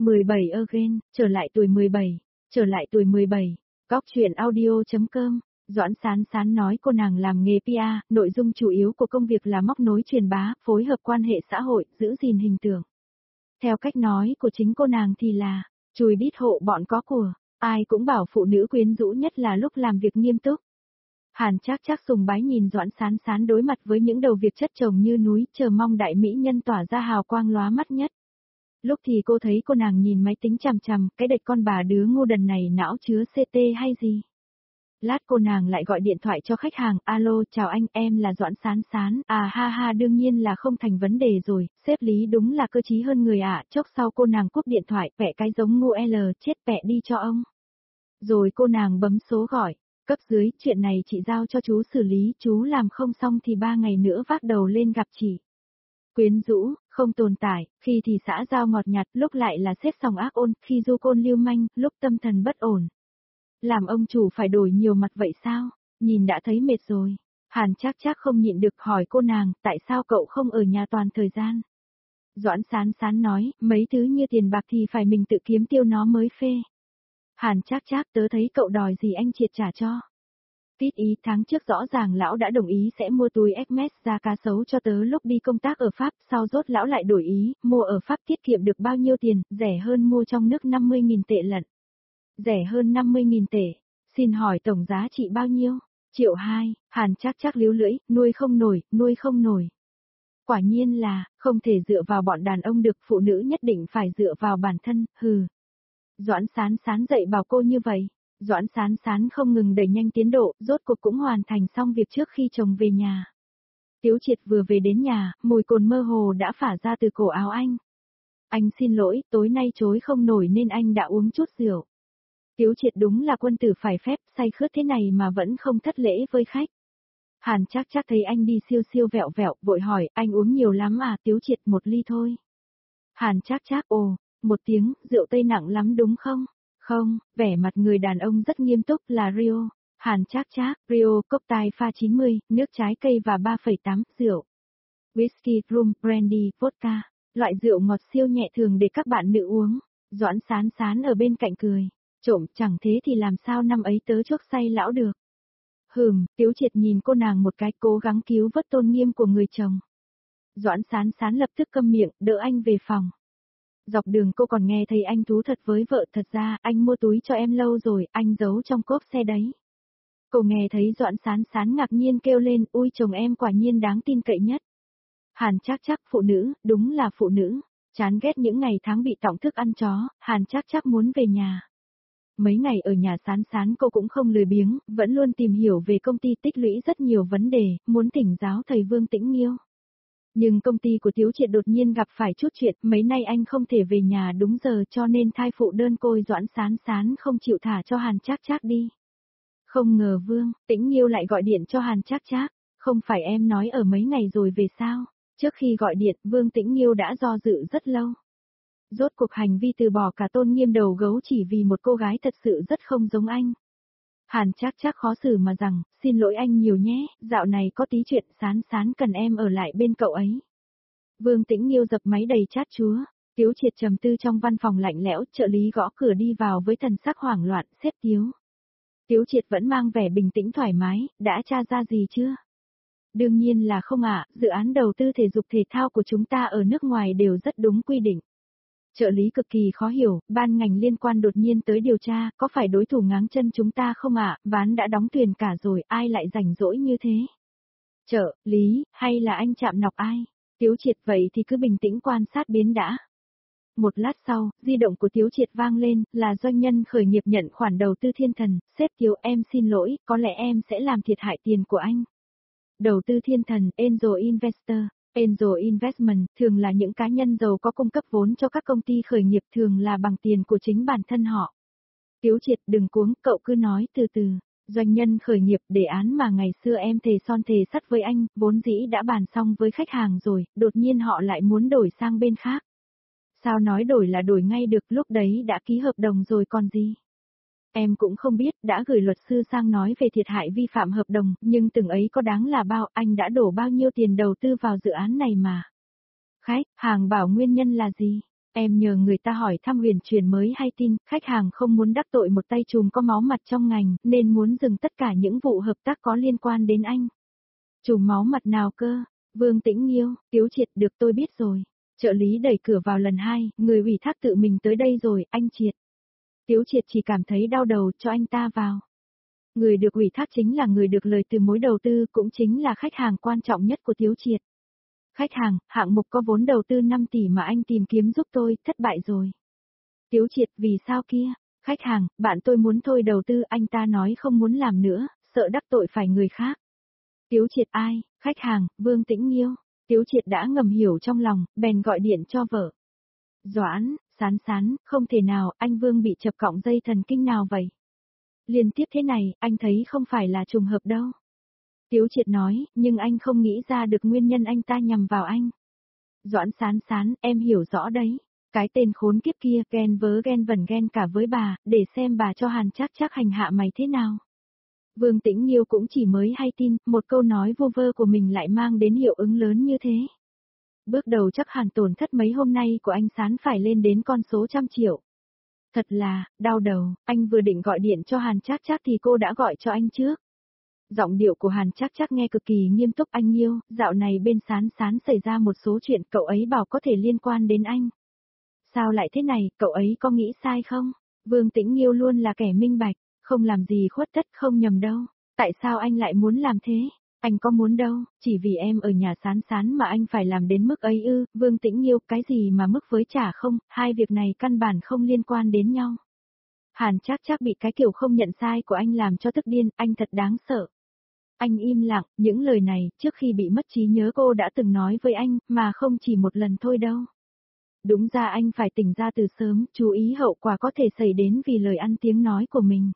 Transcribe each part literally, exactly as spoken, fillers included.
mười bảy again, trở lại tuổi mười bảy, trở lại tuổi mười bảy. Góc truyện audio.com, Doãn Sán Sán nói cô nàng làm nghề pê e, nội dung chủ yếu của công việc là móc nối truyền bá, phối hợp quan hệ xã hội, giữ gìn hình tượng. Theo cách nói của chính cô nàng thì là, chùi đít hộ bọn có của, ai cũng bảo phụ nữ quyến rũ nhất là lúc làm việc nghiêm túc. Hàn Trác Trác sùng bái nhìn Doãn Sán Sán đối mặt với những đầu việc chất chồng như núi, chờ mong đại mỹ nhân tỏa ra hào quang lóa mắt nhất. Lúc thì cô thấy cô nàng nhìn máy tính chằm chằm, cái đệt con bà đứa ngu đần này não chứa xê tê hay gì. Lát cô nàng lại gọi điện thoại cho khách hàng, alo chào anh, em là Doãn Sán Sán, à ha ha đương nhiên là không thành vấn đề rồi, sếp Lý đúng là cơ trí hơn người ạ, à. Chốc sau cô nàng cúp điện thoại, vẽ cái giống ngu L, chết vẽ đi cho ông. Rồi cô nàng bấm số gọi, cấp dưới, chuyện này chị giao cho chú xử lý, chú làm không xong thì ba ngày nữa vác đầu lên gặp chị. Quyến rũ, không tồn tại, khi thì xã giao ngọt nhạt, lúc lại là xếp sòng ác ôn, khi du côn lưu manh, lúc tâm thần bất ổn. Làm ông chủ phải đổi nhiều mặt vậy sao? Nhìn đã thấy mệt rồi. Hàn Trác Trác không nhịn được hỏi cô nàng, tại sao cậu không ở nhà toàn thời gian? Doãn Sán Sán nói, mấy thứ như tiền bạc thì phải mình tự kiếm tiêu nó mới phê. Hàn Trác Trác tớ thấy cậu đòi gì anh triệt trả cho. Tít ý tháng trước rõ ràng lão đã đồng ý sẽ mua túi Hermes da cá sấu cho tớ lúc đi công tác ở Pháp, sau rốt lão lại đổi ý, mua ở Pháp tiết kiệm được bao nhiêu tiền, rẻ hơn mua trong nước năm mươi nghìn tệ lận. Rẻ hơn năm mươi nghìn tệ, xin hỏi tổng giá trị bao nhiêu? Triệu hai, Hàn Trác Trác líu lưỡi, nuôi không nổi, nuôi không nổi. Quả nhiên là, không thể dựa vào bọn đàn ông được, phụ nữ nhất định phải dựa vào bản thân, hừ. Doãn Sán Sán dạy bảo cô như vậy. Doãn Sán Sán không ngừng đẩy nhanh tiến độ, rốt cuộc cũng hoàn thành xong việc trước khi chồng về nhà. Tiếu Triệt vừa về đến nhà, mùi cồn mơ hồ đã phả ra từ cổ áo anh. Anh xin lỗi, tối nay chối không nổi nên anh đã uống chút rượu. Tiếu Triệt đúng là quân tử phải phép, say khướt thế này mà vẫn không thất lễ với khách. Hàn Trác Trác thấy anh đi siêu siêu vẹo vẹo, vội hỏi, anh uống nhiều lắm à? Tiếu Triệt, một ly thôi. Hàn Trác Trác, ồ, một tiếng, rượu tây nặng lắm đúng không? Không, vẻ mặt người đàn ông rất nghiêm túc, là Rio. Hàn Trác Trác, Rio, cốc tai pha chín mươi, nước trái cây và ba phẩy tám, rượu. Whisky, rum, brandy, vodka, loại rượu ngọt siêu nhẹ thường để các bạn nữ uống. Doãn Sán Sán ở bên cạnh cười, trộm, chẳng thế thì làm sao năm ấy tớ chuốc say lão được. Hừm, Tiếu Triệt nhìn cô nàng một cái, cố gắng cứu vớt tôn nghiêm của người chồng. Doãn Sán Sán lập tức câm miệng, đỡ anh về phòng. Dọc đường cô còn nghe thấy anh thú thật với vợ, thật ra anh mua túi cho em lâu rồi, anh giấu trong cốp xe đấy. Cô nghe thấy Doãn Sán Sán ngạc nhiên kêu lên, ui chồng em quả nhiên đáng tin cậy nhất. Hàn Trác Trác, phụ nữ, đúng là phụ nữ, chán ghét những ngày tháng bị tọng thức ăn chó, Hàn Trác Trác muốn về nhà. Mấy ngày ở nhà Sán Sán cô cũng không lười biếng, vẫn luôn tìm hiểu về công ty, tích lũy rất nhiều vấn đề, muốn thỉnh giáo thầy Vương Tĩnh Nghiêu. Nhưng công ty của Tiếu Triệt đột nhiên gặp phải chút chuyện, mấy nay anh không thể về nhà đúng giờ cho nên thai phụ đơn côi Doãn Sán Sán không chịu thả cho Hàn Trác Trác đi. Không ngờ Vương Tĩnh Nghiêu lại gọi điện cho Hàn Trác Trác, không phải em nói ở mấy ngày rồi về sao? Trước khi gọi điện, Vương Tĩnh Nghiêu đã do dự rất lâu. Rốt cuộc hành vi từ bỏ cả tôn nghiêm đầu gấu chỉ vì một cô gái thật sự rất không giống anh. Hàn Trác Trác khó xử mà rằng, xin lỗi anh nhiều nhé, dạo này có tí chuyện, Sán Sán cần em ở lại bên cậu ấy. Vương Tĩnh Nghiêu dập máy đầy chát chúa, Tiếu Triệt trầm tư trong văn phòng lạnh lẽo, trợ lý gõ cửa đi vào với thần sắc hoảng loạn, xếp Tiếu. Tiếu Triệt vẫn mang vẻ bình tĩnh thoải mái, đã tra ra gì chưa? Đương nhiên là không ạ, dự án đầu tư thể dục thể thao của chúng ta ở nước ngoài đều rất đúng quy định. Trợ lý cực kỳ khó hiểu, ban ngành liên quan đột nhiên tới điều tra, có phải đối thủ ngáng chân chúng ta không ạ, ván đã đóng thuyền cả rồi, ai lại rảnh rỗi như thế? Trợ lý, hay là anh chạm nọc ai? Tiếu Triệt, vậy thì cứ bình tĩnh quan sát biến đã. Một lát sau, di động của Tiếu Triệt vang lên, là doanh nhân khởi nghiệp nhận khoản đầu tư thiên thần, sếp Tiếu em xin lỗi, có lẽ em sẽ làm thiệt hại tiền của anh. Đầu tư thiên thần, Angel Investor. Angel Investment thường là những cá nhân giàu có cung cấp vốn cho các công ty khởi nghiệp, thường là bằng tiền của chính bản thân họ. Tiếu Triệt, đừng cuống, cậu cứ nói từ từ. Doanh nhân khởi nghiệp, đề án mà ngày xưa em thề son thề sắt với anh, vốn dĩ đã bàn xong với khách hàng rồi, đột nhiên họ lại muốn đổi sang bên khác. Sao nói đổi là đổi ngay được, lúc đấy đã ký hợp đồng rồi còn gì. Em cũng không biết, đã gửi luật sư sang nói về thiệt hại vi phạm hợp đồng, nhưng từng ấy có đáng là bao, anh đã đổ bao nhiêu tiền đầu tư vào dự án này mà. Khách, hàng bảo nguyên nhân là gì? Em nhờ người ta hỏi thăm Huyền truyền mới hay tin, khách hàng không muốn đắc tội một tay trùm có máu mặt trong ngành, nên muốn dừng tất cả những vụ hợp tác có liên quan đến anh. Trùm máu mặt nào cơ? Vương Tĩnh Nghiêu, Tiếu Triệt, được tôi biết rồi. Trợ lý đẩy cửa vào lần hai, người ủy thác tự mình tới đây rồi, anh Triệt. Tiếu Triệt chỉ cảm thấy đau đầu, cho anh ta vào. Người được ủy thác chính là người được lời từ mối đầu tư, cũng chính là khách hàng quan trọng nhất của Tiếu Triệt. Khách hàng, hạng mục có vốn đầu tư năm tỷ mà anh tìm kiếm giúp tôi, thất bại rồi. Tiếu Triệt, vì sao kia? Khách hàng, bạn tôi muốn thôi đầu tư, anh ta nói không muốn làm nữa, sợ đắc tội phải người khác. Tiếu Triệt, ai? Khách hàng, Vương Tĩnh Nghiêu. Tiếu Triệt đã ngầm hiểu trong lòng, bèn gọi điện cho vợ. Doãn, Sán Sán, không thể nào, anh Vương bị chập cọng dây thần kinh nào vậy? Liên tiếp thế này, anh thấy không phải là trùng hợp đâu. Tiếu Triệt nói, nhưng anh không nghĩ ra được nguyên nhân anh ta nhằm vào anh. Doãn Sán Sán, em hiểu rõ đấy. Cái tên khốn kiếp kia ghen vớ ghen vẩn ghen cả với bà, để xem bà cho Hàn Trác Trác hành hạ mày thế nào. Vương Tĩnh Nghiêu cũng chỉ mới hay tin, một câu nói vô vơ của mình lại mang đến hiệu ứng lớn như thế. Bước đầu chắc hẳn tổn thất mấy hôm nay của anh Sán phải lên đến con số trăm triệu. Thật là, đau đầu, anh vừa định gọi điện cho Hàn Trác Trác thì cô đã gọi cho anh trước. Giọng điệu của Hàn Trác Trác nghe cực kỳ nghiêm túc. Anh Nghiêu, dạo này bên Sán Sán xảy ra một số chuyện, cậu ấy bảo có thể liên quan đến anh. Sao lại thế này, cậu ấy có nghĩ sai không? Vương Tĩnh Nghiêu luôn là kẻ minh bạch, không làm gì khuất tất, không nhầm đâu. Tại sao anh lại muốn làm thế? Anh có muốn đâu, chỉ vì em ở nhà Sán Sán mà anh phải làm đến mức ấy ư? Vương Tĩnh Nghiêu, cái gì mà mức với trả không, hai việc này căn bản không liên quan đến nhau. Hàn Trác Trác bị cái kiểu không nhận sai của anh làm cho tức điên, anh thật đáng sợ. Anh im lặng, những lời này, trước khi bị mất trí nhớ cô đã từng nói với anh, mà không chỉ một lần thôi đâu. Đúng ra anh phải tỉnh ra từ sớm, chú ý hậu quả có thể xảy đến vì lời ăn tiếng nói của mình.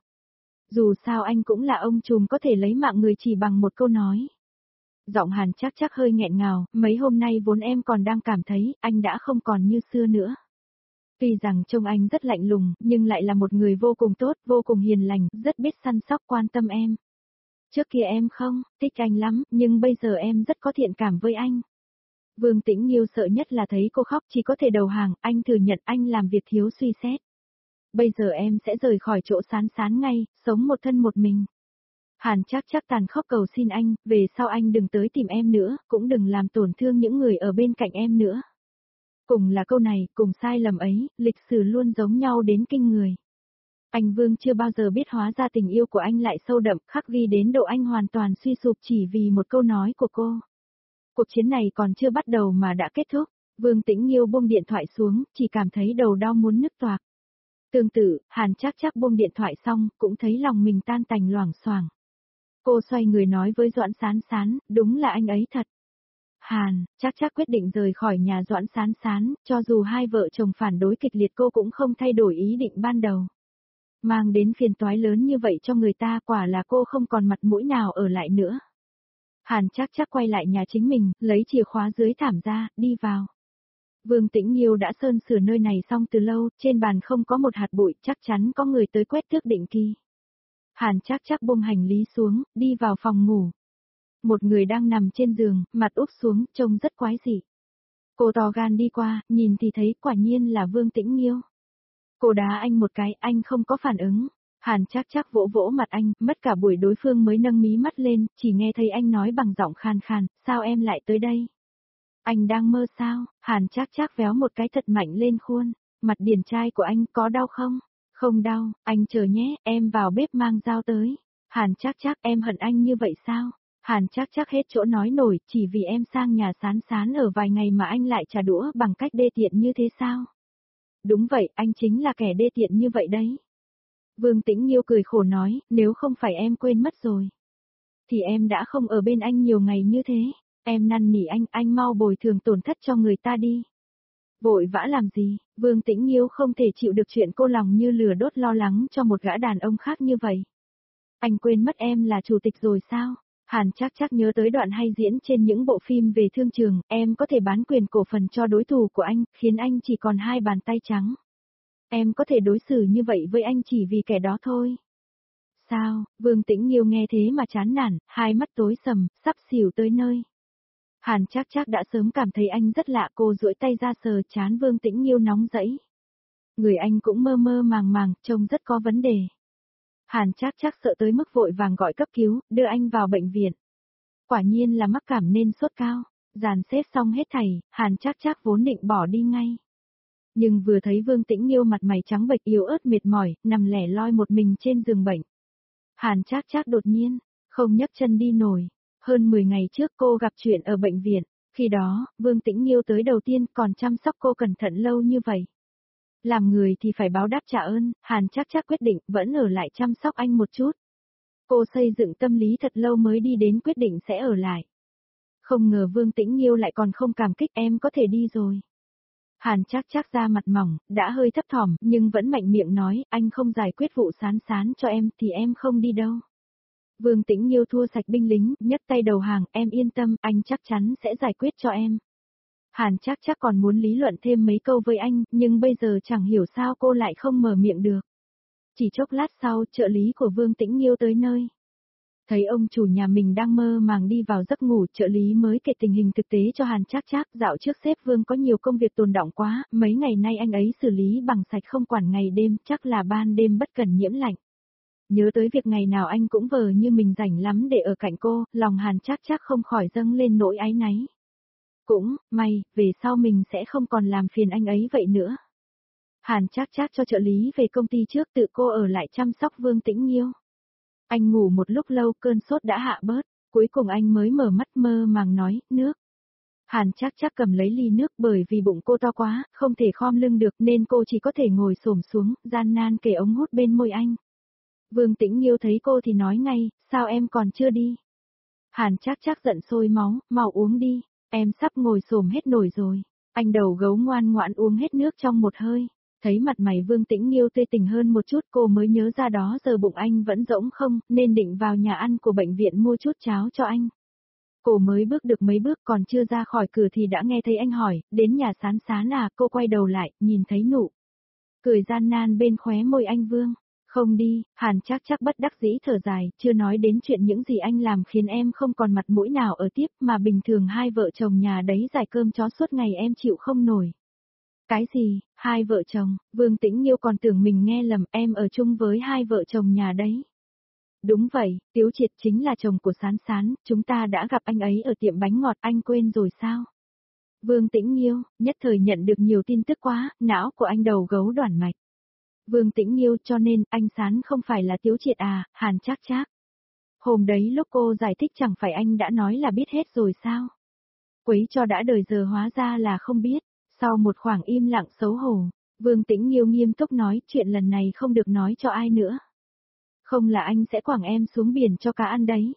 Dù sao anh cũng là ông trùm có thể lấy mạng người chỉ bằng một câu nói. Giọng Hàn Trác Trác hơi nghẹn ngào, mấy hôm nay vốn em còn đang cảm thấy, anh đã không còn như xưa nữa. Tuy rằng trông anh rất lạnh lùng, nhưng lại là một người vô cùng tốt, vô cùng hiền lành, rất biết săn sóc quan tâm em. Trước kia em không, thích anh lắm, nhưng bây giờ em rất có thiện cảm với anh. Vương Tĩnh Nghiêu sợ nhất là thấy cô khóc, chỉ có thể đầu hàng, anh thừa nhận anh làm việc thiếu suy xét. Bây giờ em sẽ rời khỏi chỗ Sán Sán ngay, sống một thân một mình. Hàn Trác Trác tàn khóc cầu xin anh, về sau anh đừng tới tìm em nữa, cũng đừng làm tổn thương những người ở bên cạnh em nữa. Cùng là câu này, cùng sai lầm ấy, lịch sử luôn giống nhau đến kinh người. Anh Vương chưa bao giờ biết hóa ra tình yêu của anh lại sâu đậm, khắc ghi đến độ anh hoàn toàn suy sụp chỉ vì một câu nói của cô. Cuộc chiến này còn chưa bắt đầu mà đã kết thúc. Vương Tĩnh Nghiêu buông điện thoại xuống, chỉ cảm thấy đầu đau muốn nứt toạc. Tương tự, Hàn Trác Trác buông điện thoại xong, cũng thấy lòng mình tan tành loảng xoảng. Cô xoay người nói với Doãn Sán Sán, đúng là anh ấy thật. Hàn, Trác Trác quyết định rời khỏi nhà Doãn Sán Sán, cho dù hai vợ chồng phản đối kịch liệt cô cũng không thay đổi ý định ban đầu. Mang đến phiền toái lớn như vậy cho người ta, quả là cô không còn mặt mũi nào ở lại nữa. Hàn Trác Trác quay lại nhà chính mình, lấy chìa khóa dưới thảm ra, đi vào. Vương Tĩnh Nghiêu đã sơn sửa nơi này xong từ lâu, trên bàn không có một hạt bụi, chắc chắn có người tới quét tước định kỳ. Hàn Trác Trác buông hành lý xuống, đi vào phòng ngủ. Một người đang nằm trên giường, mặt úp xuống, trông rất quái dị. Cô to gan đi qua, nhìn thì thấy quả nhiên là Vương Tĩnh Nghiêu. Cô đá anh một cái, anh không có phản ứng. Hàn Trác Trác vỗ vỗ mặt anh, mất cả buổi đối phương mới nâng mí mắt lên, chỉ nghe thấy anh nói bằng giọng khan khan, sao em lại tới đây? Anh đang mơ sao? Hàn Trác Trác véo một cái thật mạnh lên khuôn, mặt điển trai của anh có đau không? Không đau, anh chờ nhé, em vào bếp mang dao tới. Hàn Trác Trác, em hận anh như vậy sao? Hàn Trác Trác hết chỗ nói nổi, chỉ vì em sang nhà Sán Sán ở vài ngày mà anh lại trả đũa bằng cách đê tiện như thế sao? Đúng vậy, anh chính là kẻ đê tiện như vậy đấy. Vương Tĩnh Nghiêu cười khổ nói, nếu không phải em quên mất rồi, thì em đã không ở bên anh nhiều ngày như thế. Em năn nỉ anh, anh mau bồi thường tổn thất cho người ta đi. Vội vã làm gì? Vương Tĩnh Nghiêu không thể chịu được chuyện cô lòng như lửa đốt lo lắng cho một gã đàn ông khác như vậy. Anh quên mất em là chủ tịch rồi sao? Hàn Trác Trác nhớ tới đoạn hay diễn trên những bộ phim về thương trường, em có thể bán quyền cổ phần cho đối thủ của anh, khiến anh chỉ còn hai bàn tay trắng. Em có thể đối xử như vậy với anh chỉ vì kẻ đó thôi. Sao? Vương Tĩnh Nghiêu nghe thế mà chán nản, hai mắt tối sầm, sắp xỉu tới nơi. Hàn Trác Trác đã sớm cảm thấy anh rất lạ, cô duỗi tay ra sờ trán Vương Tĩnh Nghiêu nóng rẫy. Người anh cũng mơ mơ màng màng, trông rất có vấn đề. Hàn Trác Trác sợ tới mức vội vàng gọi cấp cứu, đưa anh vào bệnh viện. Quả nhiên là mắc cảm nên sốt cao. Dàn xếp xong hết thảy, Hàn Trác Trác vốn định bỏ đi ngay. Nhưng vừa thấy Vương Tĩnh Nghiêu mặt mày trắng bệch yếu ớt mệt mỏi, nằm lẻ loi một mình trên giường bệnh. Hàn Trác Trác đột nhiên, không nhấc chân đi nổi. Hơn mười ngày trước cô gặp chuyện ở bệnh viện, khi đó, Vương Tĩnh Nghiêu tới đầu tiên còn chăm sóc cô cẩn thận lâu như vậy. Làm người thì phải báo đáp trả ơn, Hàn Trác Trác quyết định vẫn ở lại chăm sóc anh một chút. Cô xây dựng tâm lý thật lâu mới đi đến quyết định sẽ ở lại. Không ngờ Vương Tĩnh Nghiêu lại còn không cảm kích, em có thể đi rồi. Hàn Trác Trác ra mặt mỏng, đã hơi thấp thỏm, nhưng vẫn mạnh miệng nói, anh không giải quyết vụ Sán Sán cho em thì em không đi đâu. Vương Tĩnh Nghiêu thua sạch binh lính, nhấc tay đầu hàng, em yên tâm, anh chắc chắn sẽ giải quyết cho em. Hàn Trác Trác còn muốn lý luận thêm mấy câu với anh, nhưng bây giờ chẳng hiểu sao cô lại không mở miệng được. Chỉ chốc lát sau, trợ lý của Vương Tĩnh Nghiêu tới nơi. Thấy ông chủ nhà mình đang mơ màng đi vào giấc ngủ, trợ lý mới kể tình hình thực tế cho Hàn Trác Trác. Dạo trước sếp Vương có nhiều công việc tồn đọng quá, mấy ngày nay anh ấy xử lý bằng sạch không quản ngày đêm, chắc là ban đêm bất cần nhiễm lạnh. Nhớ tới việc ngày nào anh cũng vờ như mình rảnh lắm để ở cạnh cô, lòng Hàn Trác Trác không khỏi dâng lên nỗi áy náy. Cũng, may, về sau mình sẽ không còn làm phiền anh ấy vậy nữa. Hàn Trác Trác cho trợ lý về công ty trước, tự cô ở lại chăm sóc Vương Tĩnh Nghiêu. Anh ngủ một lúc lâu, cơn sốt đã hạ bớt, cuối cùng anh mới mở mắt mơ màng nói, nước. Hàn Trác Trác cầm lấy ly nước, bởi vì bụng cô to quá, không thể khom lưng được nên cô chỉ có thể ngồi xổm xuống, gian nan kề ống hút bên môi anh. Vương Tĩnh Nghiêu thấy cô thì nói ngay, sao em còn chưa đi? Hàn Trác Trác giận sôi máu, mau uống đi, em sắp ngồi xổm hết nổi rồi. Anh đầu gấu ngoan ngoãn uống hết nước trong một hơi. Thấy mặt mày Vương Tĩnh Nghiêu tươi tỉnh hơn một chút, cô mới nhớ ra đó giờ bụng anh vẫn rỗng không, nên định vào nhà ăn của bệnh viện mua chút cháo cho anh. Cô mới bước được mấy bước, còn chưa ra khỏi cửa thì đã nghe thấy anh hỏi, đến nhà Sán Sán à? Cô quay đầu lại, nhìn thấy nụ cười gian nan bên khóe môi anh Vương. Không đi, Hàn Trác Trác bất đắc dĩ thở dài, chưa nói đến chuyện những gì anh làm khiến em không còn mặt mũi nào ở tiếp, mà bình thường hai vợ chồng nhà đấy giải cơm chó suốt ngày em chịu không nổi. Cái gì, hai vợ chồng? Vương Tĩnh Nghiêu còn tưởng mình nghe lầm, em ở chung với hai vợ chồng nhà đấy. Đúng vậy, Tiếu Triệt chính là chồng của Sán Sán, chúng ta đã gặp anh ấy ở tiệm bánh ngọt, anh quên rồi sao? Vương Tĩnh Nghiêu, nhất thời nhận được nhiều tin tức quá, não của anh đầu gấu đoản mạch. Vương Tĩnh Nghiêu, cho nên, anh Sán không phải là Tiếu Triệt à? Hàn Trác Trác. Hôm đấy lúc cô giải thích chẳng phải anh đã nói là biết hết rồi sao? Quấy cho đã đời giờ hóa ra là không biết. Sau một khoảng im lặng xấu hổ, Vương Tĩnh Nghiêu nghiêm túc nói, chuyện lần này không được nói cho ai nữa. Không là anh sẽ quẳng em xuống biển cho cá ăn đấy.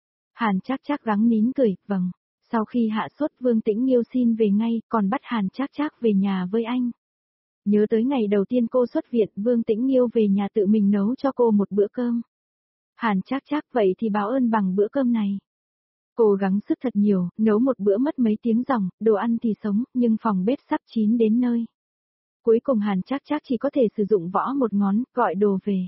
Hàn Trác Trác gắng nín cười, vâng. Sau khi hạ sốt, Vương Tĩnh Nghiêu xin về ngay, còn bắt Hàn Trác Trác về nhà với anh. Nhớ tới ngày đầu tiên cô xuất viện, Vương Tĩnh Nghiêu về nhà tự mình nấu cho cô một bữa cơm. Hàn Trác Trác, vậy thì báo ơn bằng bữa cơm này. Cô gắng sức thật nhiều, nấu một bữa mất mấy tiếng ròng, đồ ăn thì sống, nhưng phòng bếp sắp chín đến nơi. Cuối cùng Hàn Trác Trác chỉ có thể sử dụng võ một ngón, gọi đồ về.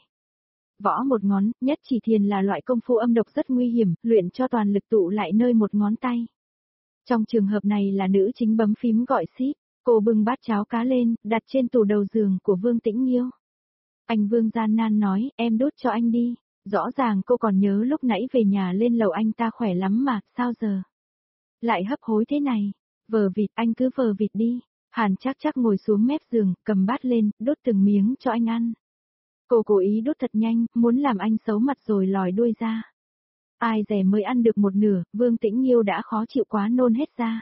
Võ một ngón, nhất chỉ thiền là loại công phu âm độc rất nguy hiểm, luyện cho toàn lực tụ lại nơi một ngón tay. Trong trường hợp này là nữ chính bấm phím gọi ship, cô bưng bát cháo cá lên, đặt trên tủ đầu giường của Vương Tĩnh Nghiêu. Anh Vương gian nan nói, em đút cho anh đi. Rõ ràng cô còn nhớ lúc nãy về nhà lên lầu anh ta khỏe lắm mà, sao giờ? Lại hấp hối thế này, vờ vịt, anh cứ vờ vịt đi. Hàn Trác Trác ngồi xuống mép giường, cầm bát lên, đút từng miếng cho anh ăn. Cô cố ý đút thật nhanh, muốn làm anh xấu mặt rồi lòi đuôi ra. Ai dè mới ăn được một nửa, Vương Tĩnh Nghiêu đã khó chịu quá nôn hết ra.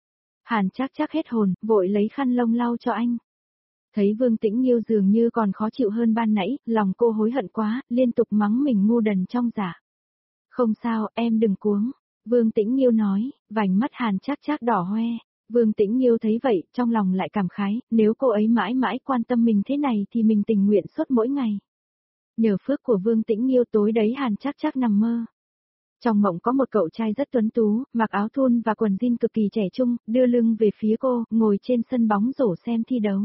Hàn Trác Trác hết hồn, vội lấy khăn lông lau cho anh. Thấy Vương Tĩnh Nghiêu dường như còn khó chịu hơn ban nãy, lòng cô hối hận quá, liên tục mắng mình ngu đần trong dạ. Không sao, em đừng cuống. Vương Tĩnh Nghiêu nói, vành mắt Hàn Trác Trác đỏ hoe. Vương Tĩnh Nghiêu thấy vậy, trong lòng lại cảm khái, nếu cô ấy mãi mãi quan tâm mình thế này thì mình tình nguyện suốt mỗi ngày. Nhờ phước của Vương Tĩnh Nghiêu, tối đấy Hàn Trác Trác nằm mơ. Trong mộng có một cậu trai rất tuấn tú, mặc áo thun và quần jean cực kỳ trẻ trung, đưa lưng về phía cô, ngồi trên sân bóng rổ xem thi đấu.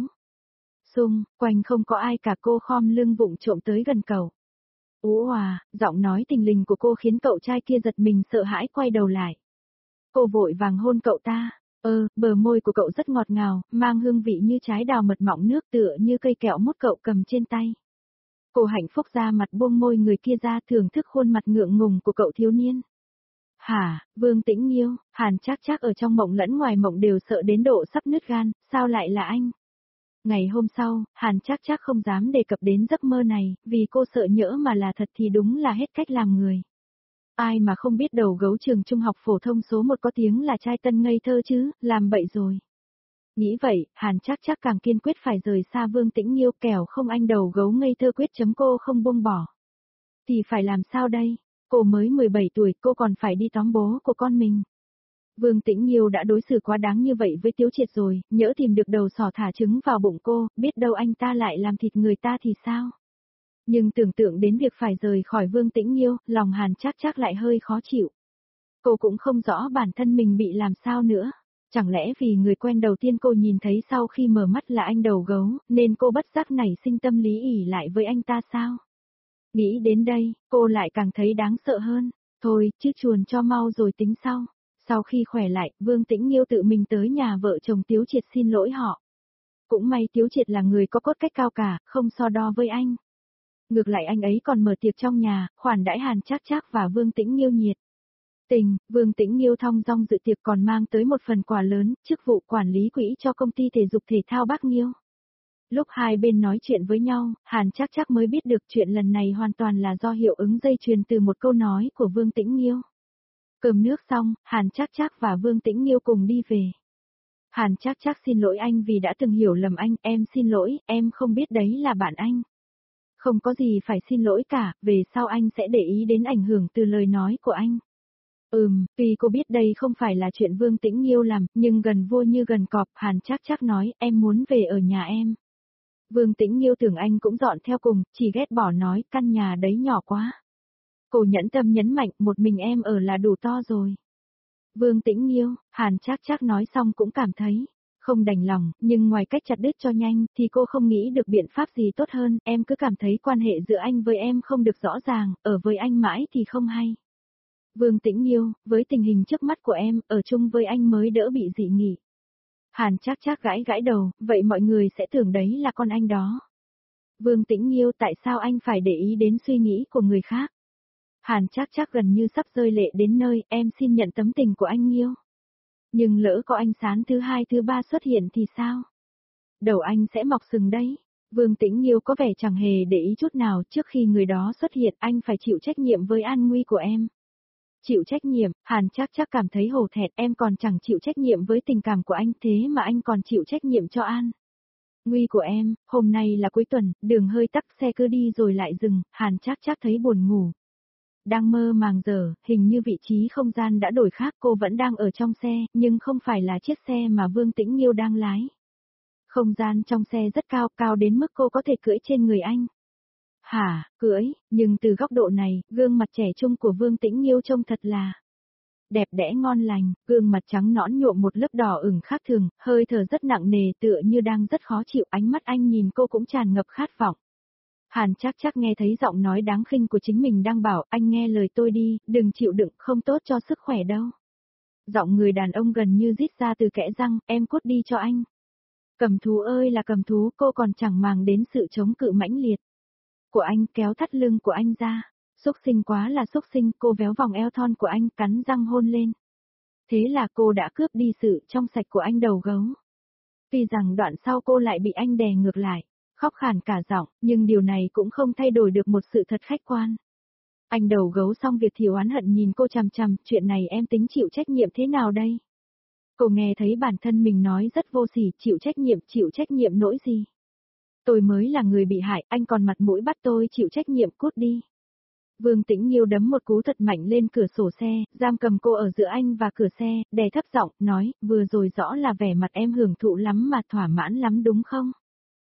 Xung quanh không có ai cả, cô khom lưng vụng trộm tới gần cậu. Ú hòa, giọng nói tình lình của cô khiến cậu trai kia giật mình sợ hãi quay đầu lại. Cô vội vàng hôn cậu ta. Ơ, bờ môi của cậu rất ngọt ngào, mang hương vị như trái đào mật mọng nước tựa như cây kẹo mút cậu cầm trên tay. Cô hạnh phúc ra mặt buông môi người kia ra thưởng thức khuôn mặt ngượng ngùng của cậu thiếu niên. Hả, Vương Tĩnh Nghiêu, Hàn Trác Trác ở trong mộng lẫn ngoài mộng đều sợ đến độ sắp nứt gan, sao lại là anh? Ngày hôm sau, Hàn Trác Trác không dám đề cập đến giấc mơ này, vì cô sợ nhỡ mà là thật thì đúng là hết cách làm người. Ai mà không biết đầu gấu trường trung học phổ thông số một có tiếng là trai tân ngây thơ chứ, làm bậy rồi. Nghĩ vậy, Hàn Trác Trác càng kiên quyết phải rời xa Vương Tĩnh Nghiêu, kẻo không anh đầu gấu ngây thơ quyết chấm cô không buông bỏ. Thì phải làm sao đây? Cô mới mười bảy tuổi, cô còn phải đi tóm bố của con mình. Vương Tĩnh Nghiêu đã đối xử quá đáng như vậy với Tiếu Triệt rồi, nhỡ tìm được đầu sỏ thả trứng vào bụng cô, biết đâu anh ta lại làm thịt người ta thì sao? Nhưng tưởng tượng đến việc phải rời khỏi Vương Tĩnh Nghiêu, lòng Hàn Trác Trác lại hơi khó chịu. Cô cũng không rõ bản thân mình bị làm sao nữa. Chẳng lẽ vì người quen đầu tiên cô nhìn thấy sau khi mở mắt là anh đầu gấu, nên cô bất giác nảy sinh tâm lý ỉ lại với anh ta sao? Nghĩ đến đây, cô lại càng thấy đáng sợ hơn. Thôi, chứ chuồn cho mau rồi tính sau. Sau khi khỏe lại, Vương Tĩnh Nghiêu tự mình tới nhà vợ chồng Tiếu Triệt xin lỗi họ. Cũng may Tiếu Triệt là người có cốt cách cao cả, không so đo với anh. Ngược lại anh ấy còn mở tiệc trong nhà, khoản đãi Hàn Trác Trác và Vương Tĩnh Nghiêu nhiệt tình. Vương Tĩnh Nghiêu thong dong dự tiệc còn mang tới một phần quà lớn, chức vụ quản lý quỹ cho công ty thể dục thể thao Bắc Nghiêu. Lúc hai bên nói chuyện với nhau, Hàn Trác Trác mới biết được chuyện lần này hoàn toàn là do hiệu ứng dây chuyền từ một câu nói của Vương Tĩnh Nghiêu. Cơm nước xong, Hàn Trác Trác và Vương Tĩnh Nghiêu cùng đi về. Hàn Trác Trác xin lỗi anh vì đã từng hiểu lầm anh, em xin lỗi, em không biết đấy là bạn anh. Không có gì phải xin lỗi cả, về sau anh sẽ để ý đến ảnh hưởng từ lời nói của anh. Ừm, tuy cô biết đây không phải là chuyện Vương Tĩnh Nghiêu làm, nhưng gần vua như gần cọp, Hàn Trác Trác nói, em muốn về ở nhà em. Vương Tĩnh Nghiêu tưởng anh cũng dọn theo cùng, chỉ ghét bỏ nói, căn nhà đấy nhỏ quá. Cô nhẫn tâm nhấn mạnh, một mình em ở là đủ to rồi. Vương Tĩnh Nghiêu, Hàn Trác Trác nói xong cũng cảm thấy không đành lòng, nhưng ngoài cách chặt đứt cho nhanh, thì cô không nghĩ được biện pháp gì tốt hơn, em cứ cảm thấy quan hệ giữa anh với em không được rõ ràng, ở với anh mãi thì không hay. Vương Tĩnh Nghiêu, với tình hình trước mắt của em, ở chung với anh mới đỡ bị dị nghị. Hàn Trác Trác gãi gãi đầu, vậy mọi người sẽ tưởng đấy là con anh đó. Vương Tĩnh Nghiêu, tại sao anh phải để ý đến suy nghĩ của người khác? Hàn Trác Trác gần như sắp rơi lệ đến nơi, em xin nhận tấm tình của anh Nghiêu. Nhưng lỡ có anh Sán thứ hai thứ ba xuất hiện thì sao? Đầu anh sẽ mọc sừng đấy. Vương Tĩnh Nghiêu có vẻ chẳng hề để ý chút nào, trước khi người đó xuất hiện anh phải chịu trách nhiệm với an nguy của em. Chịu trách nhiệm, Hàn Trác Trác cảm thấy hổ thẹn, em còn chẳng chịu trách nhiệm với tình cảm của anh, thế mà anh còn chịu trách nhiệm cho An. Nguy của em, hôm nay là cuối tuần, đường hơi tắc, xe cứ đi rồi lại dừng, Hàn Trác Trác thấy buồn ngủ. Đang mơ màng giờ, hình như vị trí không gian đã đổi khác, cô vẫn đang ở trong xe, nhưng không phải là chiếc xe mà Vương Tĩnh Nghiêu đang lái. Không gian trong xe rất cao, cao đến mức cô có thể cưỡi trên người anh. Hả, cưỡi, nhưng từ góc độ này, gương mặt trẻ trung của Vương Tĩnh Nghiêu trông thật là đẹp đẽ ngon lành, gương mặt trắng nõn nhuộm một lớp đỏ ửng khác thường, hơi thở rất nặng nề tựa như đang rất khó chịu, ánh mắt anh nhìn cô cũng tràn ngập khát vọng. Hàn Trác Trác nghe thấy giọng nói đáng khinh của chính mình đang bảo, anh nghe lời tôi đi, đừng chịu đựng, không tốt cho sức khỏe đâu. Giọng người đàn ông gần như rít ra từ kẽ răng, em cút đi cho anh. Cầm thú ơi là cầm thú, cô còn chẳng màng đến sự chống cự mãnh liệt của anh, kéo thắt lưng của anh ra. Xúc sinh quá là xúc sinh, cô véo vòng eo thon của anh, cắn răng hôn lên. Thế là cô đã cướp đi sự trong sạch của anh đầu gấu. Tuy rằng đoạn sau cô lại bị anh đè ngược lại, khóc khàn cả giọng, nhưng điều này cũng không thay đổi được một sự thật khách quan. Anh đầu gấu xong việc thì oán hận nhìn cô chằm chằm, chuyện này em tính chịu trách nhiệm thế nào đây? Cô nghe thấy bản thân mình nói rất vô sỉ, chịu trách nhiệm, chịu trách nhiệm nỗi gì? Tôi mới là người bị hại, anh còn mặt mũi bắt tôi chịu trách nhiệm, cút đi. Vương Tĩnh Nghiêu đấm một cú thật mạnh lên cửa sổ xe, giam cầm cô ở giữa anh và cửa xe, đè thấp giọng, nói, vừa rồi rõ là vẻ mặt em hưởng thụ lắm mà thỏa mãn lắm đúng không?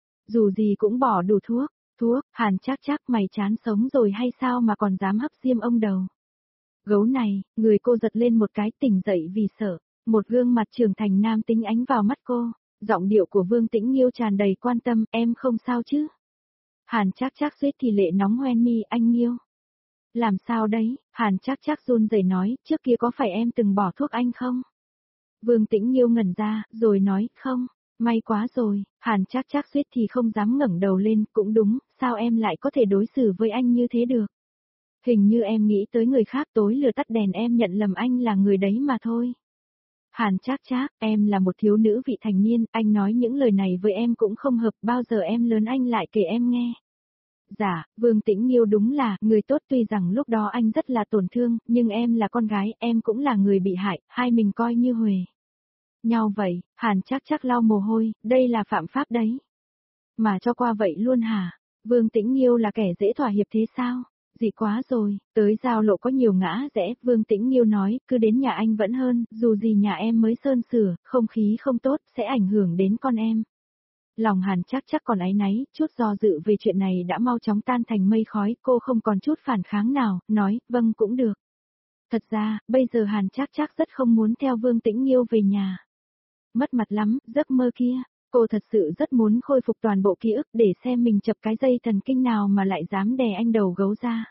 Dù gì cũng bỏ đủ thuốc, thuốc, Hàn Trác Trác mày chán sống rồi hay sao mà còn dám hấp diêm ông đầu. Gấu này, người cô giật lên một cái tỉnh dậy vì sợ, một gương mặt trưởng thành nam tính ánh vào mắt cô, giọng điệu của Vương Tĩnh Nghiêu tràn đầy quan tâm, em không sao chứ? Hàn Trác Trác suýt thì lệ nóng hoen mi, anh Nghiêu. Làm sao đấy, Hàn Trác Trác run rẩy nói, trước kia có phải em từng bỏ thuốc anh không? Vương Tĩnh Nghiêu ngẩn ra, rồi nói, không, may quá rồi, Hàn Trác Trác suýt thì không dám ngẩng đầu lên, cũng đúng, sao em lại có thể đối xử với anh như thế được? Hình như em nghĩ tới người khác, tối lửa tắt đèn em nhận lầm anh là người đấy mà thôi. Hàn Trác Trác, em là một thiếu nữ vị thành niên, anh nói những lời này với em cũng không hợp, bao giờ em lớn anh lại kể em nghe. Dạ, Vương Tĩnh Nghiêu đúng là người tốt, tuy rằng lúc đó anh rất là tổn thương, nhưng em là con gái, em cũng là người bị hại, hai mình coi như huề nhau vậy. Hàn Trác Trác lau mồ hôi, đây là phạm pháp đấy. Mà cho qua vậy luôn hả? Vương Tĩnh Nghiêu là kẻ dễ thỏa hiệp thế sao? Dị quá rồi, tới giao lộ có nhiều ngã rẽ, Vương Tĩnh Nghiêu nói, cứ đến nhà anh vẫn hơn, dù gì nhà em mới sơn sửa, không khí không tốt, sẽ ảnh hưởng đến con em. Lòng Hàn Trác Trác còn áy náy, chút do dự về chuyện này đã mau chóng tan thành mây khói, cô không còn chút phản kháng nào, nói, vâng cũng được. Thật ra, bây giờ Hàn Trác Trác rất không muốn theo Vương Tĩnh Nghiêu về nhà. Mất mặt lắm, giấc mơ kia, cô thật sự rất muốn khôi phục toàn bộ ký ức để xem mình chập cái dây thần kinh nào mà lại dám đè anh đầu gấu ra.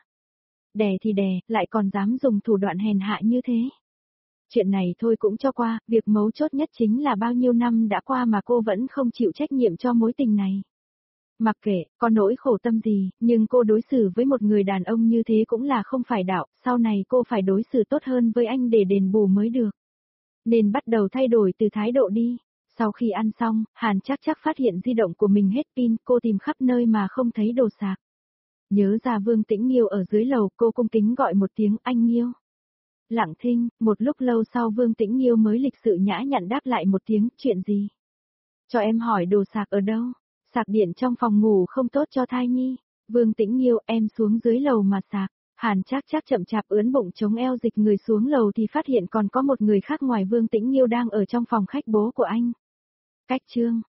Đè thì đè, lại còn dám dùng thủ đoạn hèn hạ như thế. Chuyện này thôi cũng cho qua, việc mấu chốt nhất chính là bao nhiêu năm đã qua mà cô vẫn không chịu trách nhiệm cho mối tình này. Mặc kệ, có nỗi khổ tâm gì, nhưng cô đối xử với một người đàn ông như thế cũng là không phải đạo, sau này cô phải đối xử tốt hơn với anh để đền bù mới được. Nên bắt đầu thay đổi từ thái độ đi. Sau khi ăn xong, Hàn Trác Trác phát hiện di động của mình hết pin, cô tìm khắp nơi mà không thấy đồ sạc. Nhớ ra Vương Tĩnh Nghiêu ở dưới lầu, cô cung kính gọi một tiếng, anh Nghiêu. Lặng thinh, một lúc lâu sau Vương Tĩnh Nghiêu mới lịch sự nhã nhặn đáp lại một tiếng, chuyện gì? Cho em hỏi đồ sạc ở đâu? Sạc điện trong phòng ngủ không tốt cho thai nhi. Vương Tĩnh Nghiêu, em xuống dưới lầu mà sạc. Hàn Trác Trác chậm chạp ướn bụng chống eo dịch người xuống lầu thì phát hiện còn có một người khác ngoài Vương Tĩnh Nghiêu đang ở trong phòng khách bố của anh. Cách chương